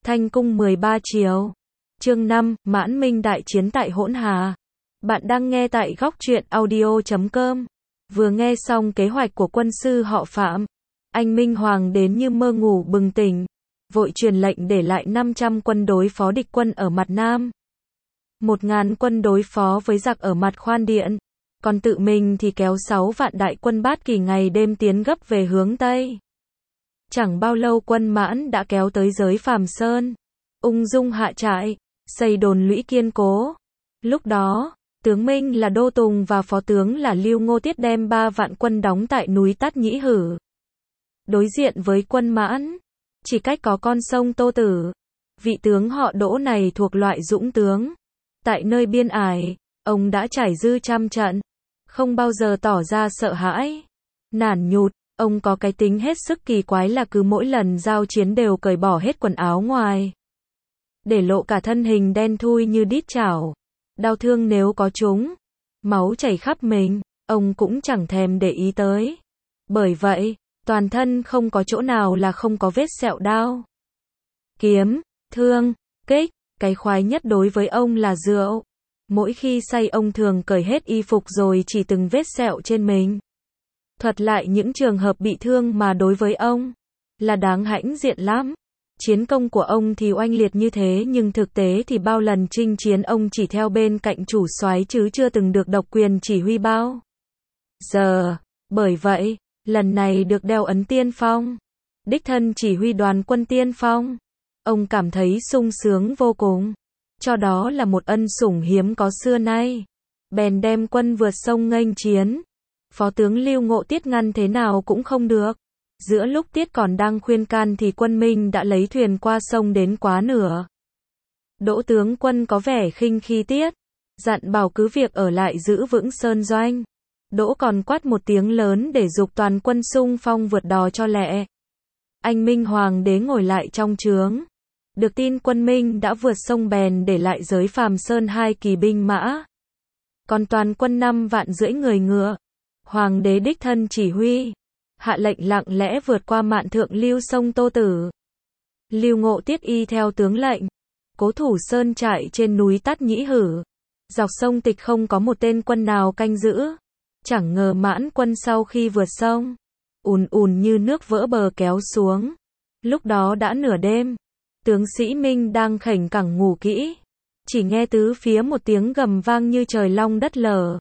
Thanh cung 13 chiều. Chương 5, Mãn Minh đại chiến tại Hỗn Hà. Bạn đang nghe tại góc truyện audio.com. Vừa nghe xong kế hoạch của quân sư họ Phạm, anh Minh Hoàng đến như mơ ngủ bừng tỉnh, vội truyền lệnh để lại 500 quân đối phó địch quân ở mặt Nam. 1000 quân đối phó với giặc ở mặt Khoan Điện, còn tự mình thì kéo 6 vạn đại quân Bát Kỳ ngày đêm tiến gấp về hướng Tây. Chẳng bao lâu quân Mãn đã kéo tới giới Phàm Sơn, ung dung hạ trại, xây đồn lũy kiên cố. Lúc đó, tướng Minh là Đô Tùng và phó tướng là Lưu Ngô Tiết đem 3 vạn quân đóng tại núi Tát Nhĩ Hử. Đối diện với quân Mãn, chỉ cách có con sông Tô Tử. Vị tướng họ Đỗ này thuộc loại dũng tướng. Tại nơi biên ải, ông đã trải dư trăm trận, không bao giờ tỏ ra sợ hãi, nản nhụt. Ông có cái tính hết sức kỳ quái là cứ mỗi lần giao chiến đều cởi bỏ hết quần áo ngoài, để lộ cả thân hình đen thui như đít chảo. Đau thương nếu có trúng, máu chảy khắp mình, ông cũng chẳng thèm để ý tới. Bởi vậy, toàn thân không có chỗ nào là không có vết sẹo đao, kiếm, thương, kích. Cái khoái nhất đối với ông là rượu. Mỗi khi say ông thường cởi hết y phục rồi chỉ từng vết sẹo trên mình, thuật lại những trường hợp bị thương mà đối với ông là đáng hãnh diện lắm. Chiến công của ông thì oanh liệt như thế nhưng thực tế thì bao lần chinh chiến ông chỉ theo bên cạnh chủ soái chứ chưa từng được độc quyền chỉ huy bao giờ. Bởi vậy, lần này được đeo ấn tiên phong, đích thân chỉ huy đoàn quân tiên phong, ông cảm thấy sung sướng vô cùng, cho đó là một ân sủng hiếm có xưa nay. Bèn đem quân vượt sông nghênh chiến. Phó tướng Lưu Ngô Tiết ngăn thế nào cũng không được. Giữa lúc Tiết còn đang khuyên can thì quân Minh đã lấy thuyền qua sông đến quá nửa. Đỗ tướng quân có vẻ khinh khi Tiết, dặn bảo cứ việc ở lại giữ vững sơn doanh. Đỗ còn quát một tiếng lớn để giục toàn quân xung phong vượt đò cho lẹ. Anh Minh Hoàng đế ngồi lại trong trướng, được tin quân Minh đã vượt sông bèn để lại giới Phàm Sơn 2 kỳ binh mã, còn toàn quân 5 vạn rưỡi người ngựa. Hoàng đế đích thân chỉ huy, hạ lệnh lặng lẽ vượt qua mạn thượng lưu sông Tô Tử. Lưu Ngô Tiết y theo tướng lệnh, cố thủ sơn trại trên núi Tát Nhĩ Hử. Dọc sông Tịch không có một tên quân nào canh giữ. Chẳng ngờ Mãn quân sau khi vượt sông, ùn ùn như nước vỡ bờ kéo xuống. Lúc đó đã nửa đêm, tướng sĩ Minh đang khểnh cẳng ngủ kỹ, chỉ nghe tứ phía một tiếng gầm vang như trời long đất lở.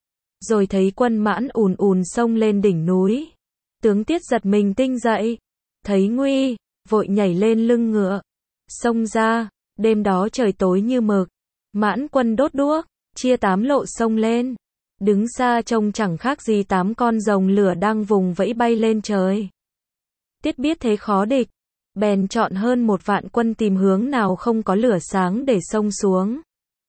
Rồi thấy quân Mãn ùn ùn xông lên đỉnh núi. Tướng Tiết giật mình tinh dậy, thấy nguy, vội nhảy lên lưng ngựa, xông ra. Đêm đó trời tối như mực, Mãn quân đốt đuốc, chia 8 lộ xông lên. Đứng xa trông chẳng khác gì 8 con rồng lửa đang vùng vẫy bay lên trời. Tiết biết thế khó địch, bèn chọn hơn 1 vạn quân tìm hướng nào không có lửa sáng để xông xuống.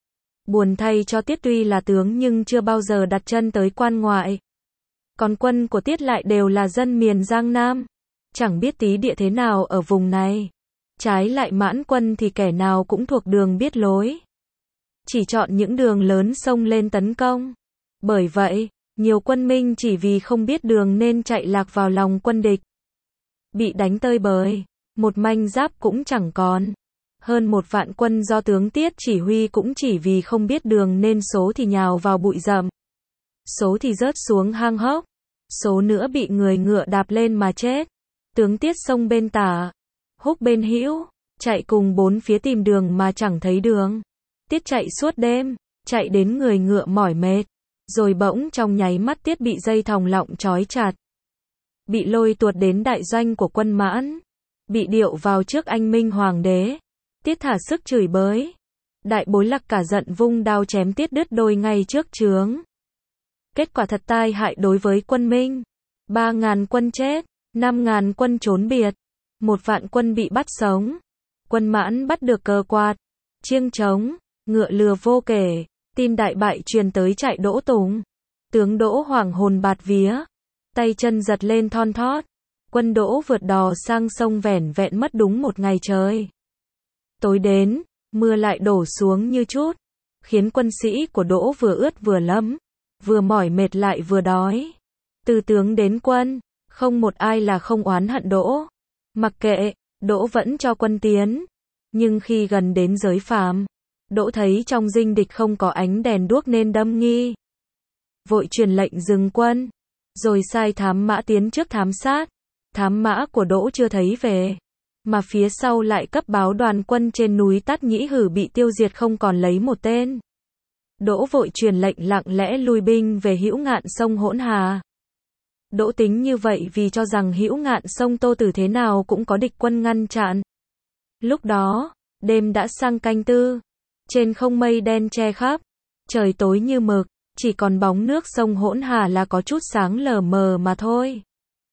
Buồn thay cho Tiết tuy là tướng nhưng chưa bao giờ đặt chân tới quan ngoại. Còn quân của Tiết lại đều là dân miền Giang Nam, chẳng biết tí địa thế nào ở vùng này. Trái lại Mãn quân thì kẻ nào cũng thuộc đường biết lối, chỉ chọn những đường lớn xông lên tấn công. Bởi vậy, nhiều quân Minh chỉ vì không biết đường nên chạy lạc vào lòng quân địch, bị đánh tơi bời, một manh giáp cũng chẳng còn. Hơn 1 vạn quân do tướng Tiết chỉ huy cũng chỉ vì không biết đường nên số thì nhào vào bụi rậm, số thì rớt xuống hang hốc, số nữa bị người ngựa đạp lên mà chết. Tướng Tiết xông bên tả, húc bên hữu, chạy cùng 4 phía tìm đường mà chẳng thấy đường. Tiết chạy suốt đêm, chạy đến người ngựa mỏi mệt, rồi bỗng trong nháy mắt Tiết bị dây thòng lọng trói chặt, bị lôi tuột đến đại doanh của quân Mãn, bị điệu vào trước anh Minh Hoàng đế. Tiết thả sức chửi bới, đại bối Lạc cả giận vung đao chém Tiết đứt đôi ngay trước trướng. Kết quả thật tai hại đối với quân Minh. 3.000 quân chết, 5.000 quân trốn biệt, 1 vạn quân bị bắt sống. Quân Mãn bắt được cờ quạt, chiêng trống, ngựa lừa vô kể. Tin đại bại truyền tới trại Đỗ Tùng. Tướng Đỗ hoảng hồn bạt vía, tay chân giật lên thon thót. Quân Đỗ vượt đò sang sông vẻn vẹn mất đúng 1 ngày trời. Tối đến, mưa lại đổ xuống như chút, khiến quân sĩ của Đỗ vừa ướt vừa lấm, vừa mỏi mệt lại vừa đói. Từ tướng đến quân, không một ai là không oán hận Đỗ. Mặc kệ, Đỗ vẫn cho quân tiến. Nhưng khi gần đến giới phàm, Đỗ thấy trong dinh địch không có ánh đèn đuốc nên đâm nghi. Vội truyền lệnh dừng quân, rồi sai thám mã tiến trước thám sát. Thám mã của Đỗ chưa thấy về, mà phía sau lại cấp báo đoàn quân trên núi Tát Nhĩ Hử bị tiêu diệt không còn lấy một tên. Đỗ vội truyền lệnh lặng lẽ lui binh về Hữu Ngạn sông Hỗn Hà. Đỗ tính như vậy vì cho rằng Hữu Ngạn sông Tô Tử thế nào cũng có địch quân ngăn chặn. Lúc đó, đêm đã sang canh tư, trên không mây đen che khắp, trời tối như mực, chỉ còn bóng nước sông Hỗn Hà là có chút sáng lờ mờ mà thôi.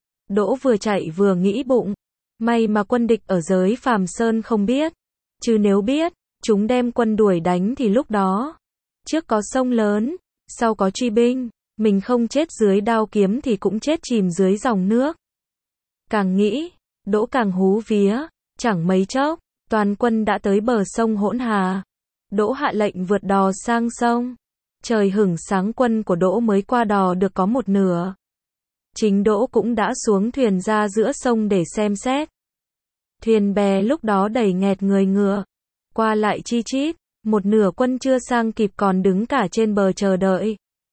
Đỗ vừa chạy vừa nghĩ bụng, may mà quân địch ở giới Phàm Sơn không biết, chứ nếu biết, chúng đem quân đuổi đánh thì lúc đó, trước có sông lớn, sau có truy binh, mình không chết dưới đao kiếm thì cũng chết chìm dưới dòng nước. Càng nghĩ, Đỗ càng hú vía, chẳng mấy chốc, toàn quân đã tới bờ sông Hỗn Hà. Đỗ hạ lệnh vượt đò sang sông. Trời hửng sáng quân của Đỗ mới qua đò được có một nửa. Chính Đỗ cũng đã xuống thuyền ra giữa sông để xem xét. Thuyền bè lúc đó đầy nghẹt người ngựa, qua lại chi chít, một nửa quân chưa sang kịp còn đứng cả trên bờ chờ đợi.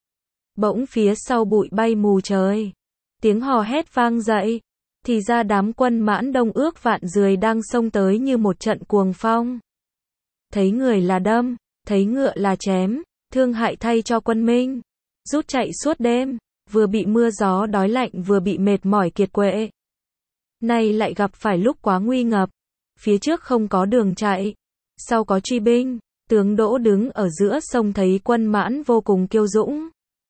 Bỗng phía sau bụi bay mù trời, tiếng hò hét vang dậy, thì ra đám quân Mãn Đông ước vạn rười đang xông tới như một trận cuồng phong. Thấy người là đâm, thấy ngựa là chém, thương hại thay cho quân Minh, rút chạy suốt đêm, vừa bị mưa gió đói lạnh vừa bị mệt mỏi kiệt quệ. Nay lại gặp phải lúc quá nguy ngập, phía trước không có đường chạy, sau có truy binh, tướng Đỗ đứng ở giữa sông thấy quân Mãn vô cùng kiêu dũng.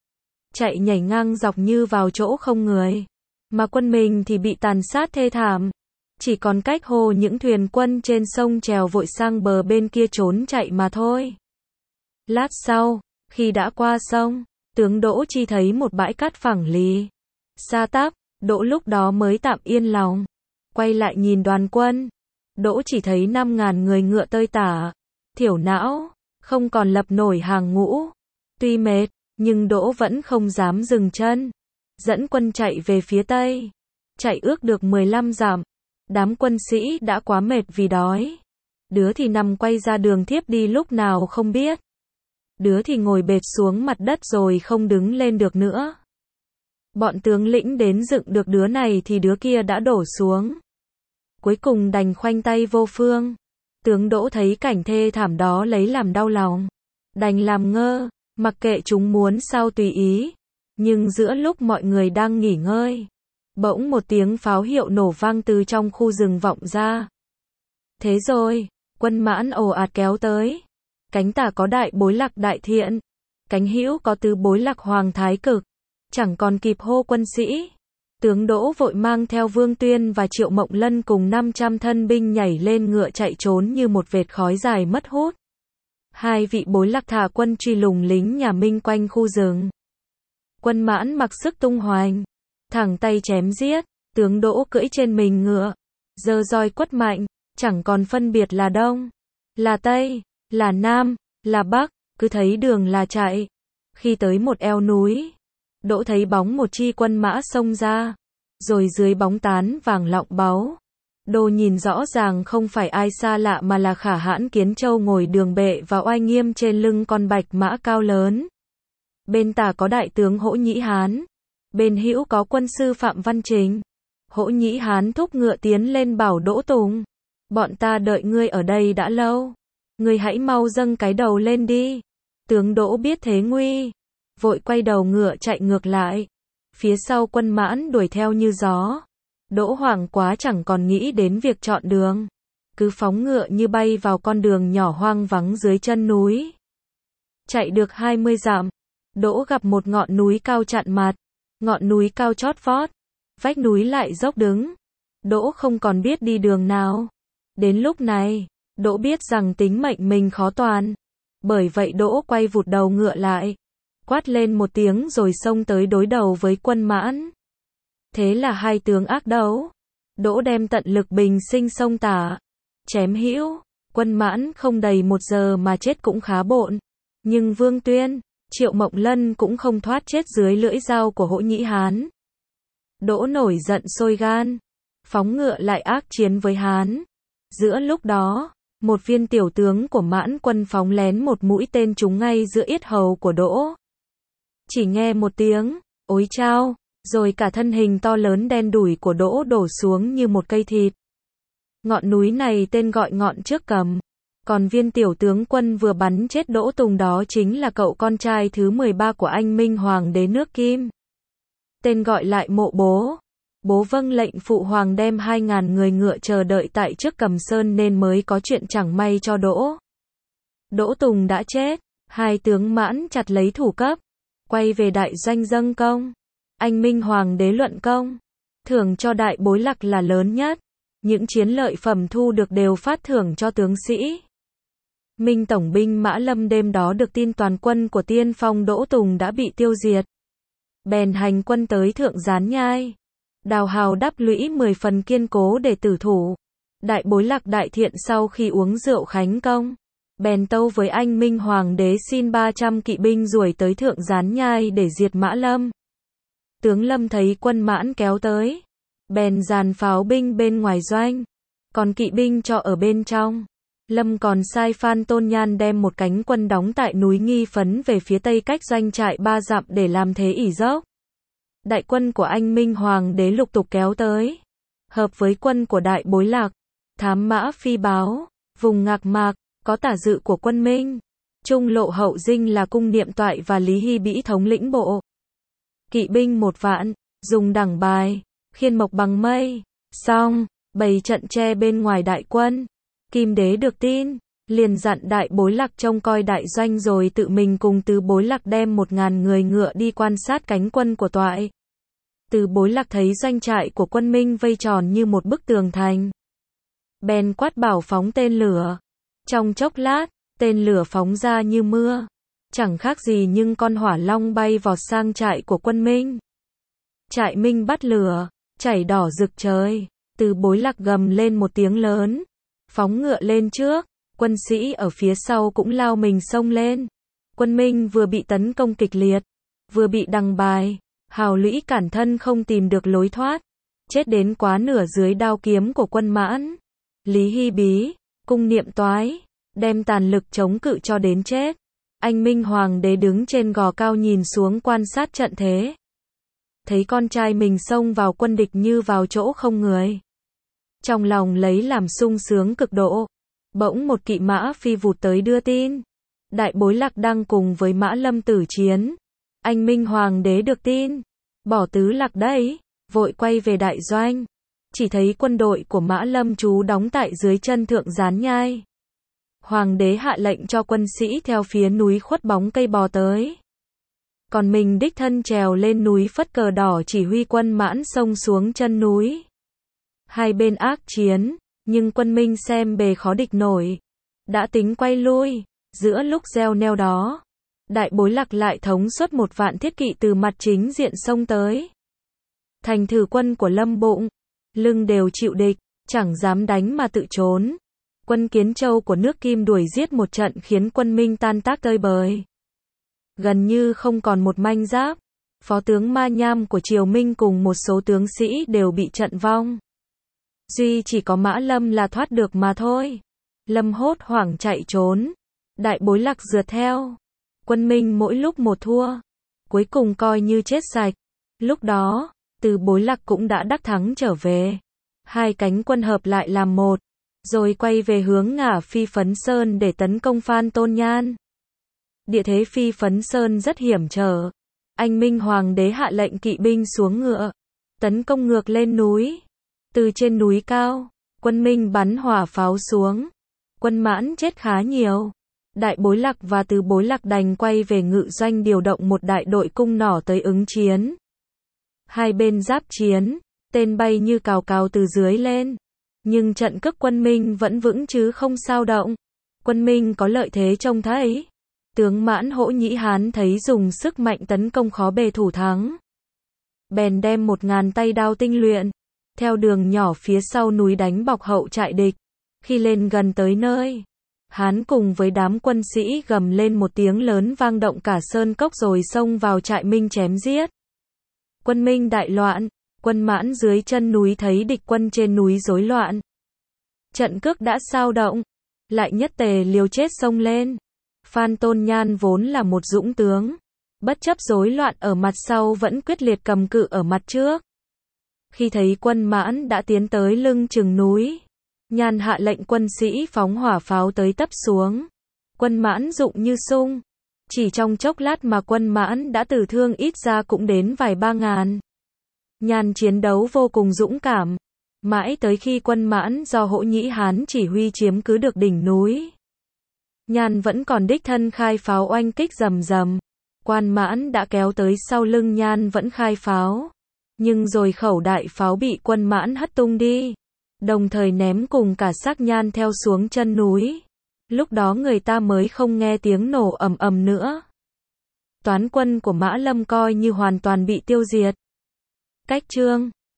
Chạy nhảy ngang dọc như vào chỗ không người, mà quân mình thì bị tàn sát thê thảm. Chỉ còn cách hồ những thuyền quân trên sông trèo vội sang bờ bên kia trốn chạy mà thôi. Lát sau, khi đã qua sông, tướng Đỗ chỉ thấy một bãi cát phẳng lì, xa tắp, Đỗ lúc đó mới tạm yên lòng. Quay lại nhìn đoàn quân, Đỗ chỉ thấy 5.000 người ngựa tơi tả, thiểu não, không còn lập nổi hàng ngũ. Tuy mệt, nhưng Đỗ vẫn không dám dừng chân, dẫn quân chạy về phía tây. Chạy ước được 15 dặm, đám quân sĩ đã quá mệt vì đói. Đứa thì nằm quay ra đường thiếp đi lúc nào không biết. Đứa thì ngồi bệt xuống mặt đất rồi không đứng lên được nữa. Bọn tướng lĩnh đến dựng được đứa này thì đứa kia đã đổ xuống. Cuối cùng đành khoanh tay vô phương. Tướng Đỗ thấy cảnh thê thảm đó lấy làm đau lòng, đành làm ngơ, mặc kệ chúng muốn sao tùy ý. Nhưng giữa lúc mọi người đang nghỉ ngơi, bỗng một tiếng pháo hiệu nổ vang từ trong khu rừng vọng ra. Thế rồi, quân Mãn ồ ạt kéo tới. Cánh tả có đại bối Lạc Đại Thiện, cánh hữu có tứ bối Lạc Hoàng Thái Cực. Chẳng còn kịp hô quân sĩ, tướng Đỗ vội mang theo Vương Tuyên và Triệu Mộng Lân cùng 500 thân binh nhảy lên ngựa chạy trốn như một vệt khói dài mất hút. Hai vị bối Lạc thả quân truy lùng lính nhà Minh quanh khu rừng. Quân Mãn mặc sức tung hoành, thẳng tay chém giết, tướng Đỗ cưỡi trên mình ngựa, giơ roi quất mạnh, chẳng còn phân biệt là đông, là tây, là nam, là bắc, cứ thấy đường là chạy. Khi tới một eo núi, Đỗ thấy bóng một chi quân mã xông ra, rồi dưới bóng tán vàng lọng báu. Đô nhìn rõ ràng không phải ai xa lạ mà là Khả Hãn Kiến Châu ngồi đường bệ và oai nghiêm trên lưng con bạch mã cao lớn. Bên tả có đại tướng Hỗ Nhĩ Hán, bên hữu có quân sư Phạm Văn Trình. Hỗ Nhĩ Hán thúc ngựa tiến lên bảo Đỗ Tùng, bọn ta đợi ngươi ở đây đã lâu, ngươi hãy mau dâng cái đầu lên đi. Tướng Đỗ biết thế nguy, vội quay đầu ngựa chạy ngược lại. Phía sau quân Mãn đuổi theo như gió. Đỗ hoảng quá chẳng còn nghĩ đến việc chọn đường, cứ phóng ngựa như bay vào con đường nhỏ hoang vắng dưới chân núi. Chạy được 20 dặm, Đỗ gặp một ngọn núi cao chặn mặt. Ngọn núi cao chót vót, vách núi lại dốc đứng. Đỗ không còn biết đi đường nào. Đến lúc này, Đỗ biết rằng tính mệnh mình khó toàn. Bởi vậy Đỗ quay vụt đầu ngựa lại, quát lên một tiếng rồi xông tới đối đầu với quân Mãn. Thế là hai tướng ác đấu. Đỗ đem tận lực bình sinh xông tả, chém hữu. Quân Mãn không đầy 1 giờ mà chết cũng khá bộn. Nhưng Vương Tuyên, Triệu Mộng Lân cũng không thoát chết dưới lưỡi dao của Hỗ Nhĩ Hán. Đỗ nổi giận sôi gan, phóng ngựa lại ác chiến với Hán. Giữa lúc đó, một viên tiểu tướng của Mãn quân phóng lén một mũi tên trúng ngay giữa yết hầu của Đỗ. Chỉ nghe một tiếng, ối chao, rồi cả thân hình to lớn đen đủi của Đỗ đổ xuống như một cây thịt. Ngọn núi này tên gọi ngọn Trước Cầm. Còn viên tiểu tướng quân vừa bắn chết Đỗ Tùng đó chính là cậu con trai thứ 13 của anh Minh Hoàng đế nước Kim. Tên gọi lại Mộ Bố. Bố vâng lệnh phụ hoàng đem 2.000 người ngựa chờ đợi tại trước Cầm Sơn nên mới có chuyện chẳng may cho Đỗ. Đỗ Tùng đã chết, hai tướng Mãn chặt lấy thủ cấp, quay về đại doanh dâng công. Anh Minh Hoàng đế luận công, thưởng cho Đại Bối Lạc là lớn nhất. Những chiến lợi phẩm thu được đều phát thưởng cho tướng sĩ. Minh tổng binh Mã Lâm đêm đó được tin toàn quân của tiên phong Đỗ Tùng đã bị tiêu diệt. Bèn hành quân tới Thượng Gián Nhai. Đào hào đắp lũy 10 phần kiên cố để tử thủ. Đại Bối Lạc đại thiện sau khi uống rượu khánh công, bèn tâu với anh Minh Hoàng đế xin 300 kỵ binh ruổi tới Thượng Gián Nhai để diệt Mã Lâm. Tướng Lâm thấy quân Mãn kéo tới, bèn dàn pháo binh bên ngoài doanh, còn kỵ binh cho ở bên trong. Lâm còn sai Phan Tôn Nhan đem một cánh quân đóng tại núi Nghi Phấn về phía tây cách doanh trại 3 dặm để làm thế ỷ dốc. Đại quân của anh Minh Hoàng đế lục tục kéo tới, hợp với quân của Đại Bối Lạc. Thám mã phi báo, vùng Ngạc Mạc, có tả dự của quân Minh, Trung Lộ Hậu Dinh là Cung Niệm Toại và Lý Hy Bĩ thống lĩnh bộ. Kỵ binh 1 vạn, dùng đẳng bài, khiên mộc bằng mây, xong, bày trận che bên ngoài đại quân. Kim đế được tin, liền dặn Đại Bối Lạc trông coi đại doanh rồi tự mình cùng Từ Bối Lạc đem 1.000 người ngựa đi quan sát cánh quân của Toại. Từ Bối Lạc thấy doanh trại của quân Minh vây tròn như một bức tường thành, bèn quát bảo phóng tên lửa. Trong chốc lát, tên lửa phóng ra như mưa, chẳng khác gì nhưng con hỏa long bay vọt sang trại của quân Minh. Trại Minh bắt lửa, chảy đỏ rực trời. Từ Bối Lạc gầm lên một tiếng lớn, phóng ngựa lên trước, quân sĩ ở phía sau cũng lao mình xông lên. Quân Minh vừa bị tấn công kịch liệt, vừa bị đằng bài, hào lũy cản thân không tìm được lối thoát, chết đến quá nửa dưới đao kiếm của quân Mãn. Lý Hy Bĩ, Cung Niệm Toái, đem tàn lực chống cự cho đến chết. Anh Minh Hoàng đế đứng trên gò cao nhìn xuống quan sát trận thế. Thấy con trai mình xông vào quân địch như vào chỗ không người. Trong lòng lấy làm sung sướng cực độ. Bỗng một kỵ mã phi vụt tới đưa tin. Đại Bối Lạc đang cùng với Mã Lâm tử chiến. Anh Minh Hoàng đế được tin, bỏ tứ lạc đấy, vội quay về đại doanh. Chỉ thấy quân đội của Mã Lâm trú đóng tại dưới chân Thượng Gián Nhai. Hoàng đế hạ lệnh cho quân sĩ theo phía núi khuất bóng cây bò tới. Còn mình đích thân trèo lên núi phất cờ đỏ chỉ huy quân Mãn xông xuống chân núi. Hai bên ác chiến, nhưng quân Minh xem bề khó địch nổi. Đã tính quay lui, giữa lúc gieo neo đó, Đại Bối Lạc lại thống suất 1 vạn thiết kỵ từ mặt chính diện xông tới. Thành thử quân của Lâm Bụng, lưng đều chịu địch, chẳng dám đánh mà tự trốn. Quân Kiến Châu của nước Kim đuổi giết một trận khiến quân Minh tan tác tơi bời. Gần như không còn một manh giáp. Phó tướng Ma Nham của Triều Minh cùng một số tướng sĩ đều bị trận vong. Duy chỉ có Mã Lâm là thoát được mà thôi. Lâm hốt hoảng chạy trốn. Đại Bối Lạc rượt theo. Quân Minh mỗi lúc một thua. Cuối cùng coi như chết sạch. Lúc đó, Từ Bối Lạc cũng đã đắc thắng trở về. Hai cánh quân hợp lại làm một, rồi quay về hướng ngả Phi Phấn Sơn để tấn công Phan Tôn Nhan. Địa thế Phi Phấn Sơn rất hiểm trở. Anh Minh Hoàng đế hạ lệnh kỵ binh xuống ngựa, tấn công ngược lên núi. Từ trên núi cao, quân Minh bắn hỏa pháo xuống. Quân Mãn chết khá nhiều. Đại Bối Lạc và Từ Bối Lạc đành quay về ngự doanh điều động một đại đội cung nỏ tới ứng chiến. Hai bên giáp chiến, tên bay như cào cào từ dưới lên. Nhưng trận cước quân Minh vẫn vững chứ không sao động. Quân Minh có lợi thế trông thấy. Tướng Mãn Hỗ Nhĩ Hán thấy dùng sức mạnh tấn công khó bề thủ thắng. Bèn đem 1.000 tay đao tinh luyện, theo đường nhỏ phía sau núi đánh bọc hậu trại địch. Khi lên gần tới nơi, Hán cùng với đám quân sĩ gầm lên một tiếng lớn vang động cả sơn cốc rồi xông vào trại Minh chém giết. Quân Minh đại loạn, quân Mãn dưới chân núi thấy địch quân trên núi rối loạn. Trận cước đã sao động, lại nhất tề liều chết xông lên. Phan Tôn Nhan vốn là một dũng tướng, bất chấp rối loạn ở mặt sau vẫn quyết liệt cầm cự ở mặt trước. Khi thấy quân Mãn đã tiến tới lưng chừng núi, Nhan hạ lệnh quân sĩ phóng hỏa pháo tới tấp xuống. Quân Mãn dụng như sung. Chỉ trong chốc lát mà quân Mãn đã tử thương ít ra cũng đến vài ba ngàn. Nhan chiến đấu vô cùng dũng cảm. Mãi tới khi quân Mãn do Hỗ Nhĩ Hán chỉ huy chiếm cứ được đỉnh núi, Nhan vẫn còn đích thân khai pháo oanh kích rầm rầm. Quan Mãn đã kéo tới sau lưng Nhan vẫn khai pháo. Nhưng rồi khẩu đại pháo bị quân Mãn hất tung đi, đồng thời ném cùng cả xác Nhan theo xuống chân núi. Lúc đó người ta mới không nghe tiếng nổ ầm ầm nữa. Toán quân của Mã Lâm coi như hoàn toàn bị tiêu diệt. Cách chương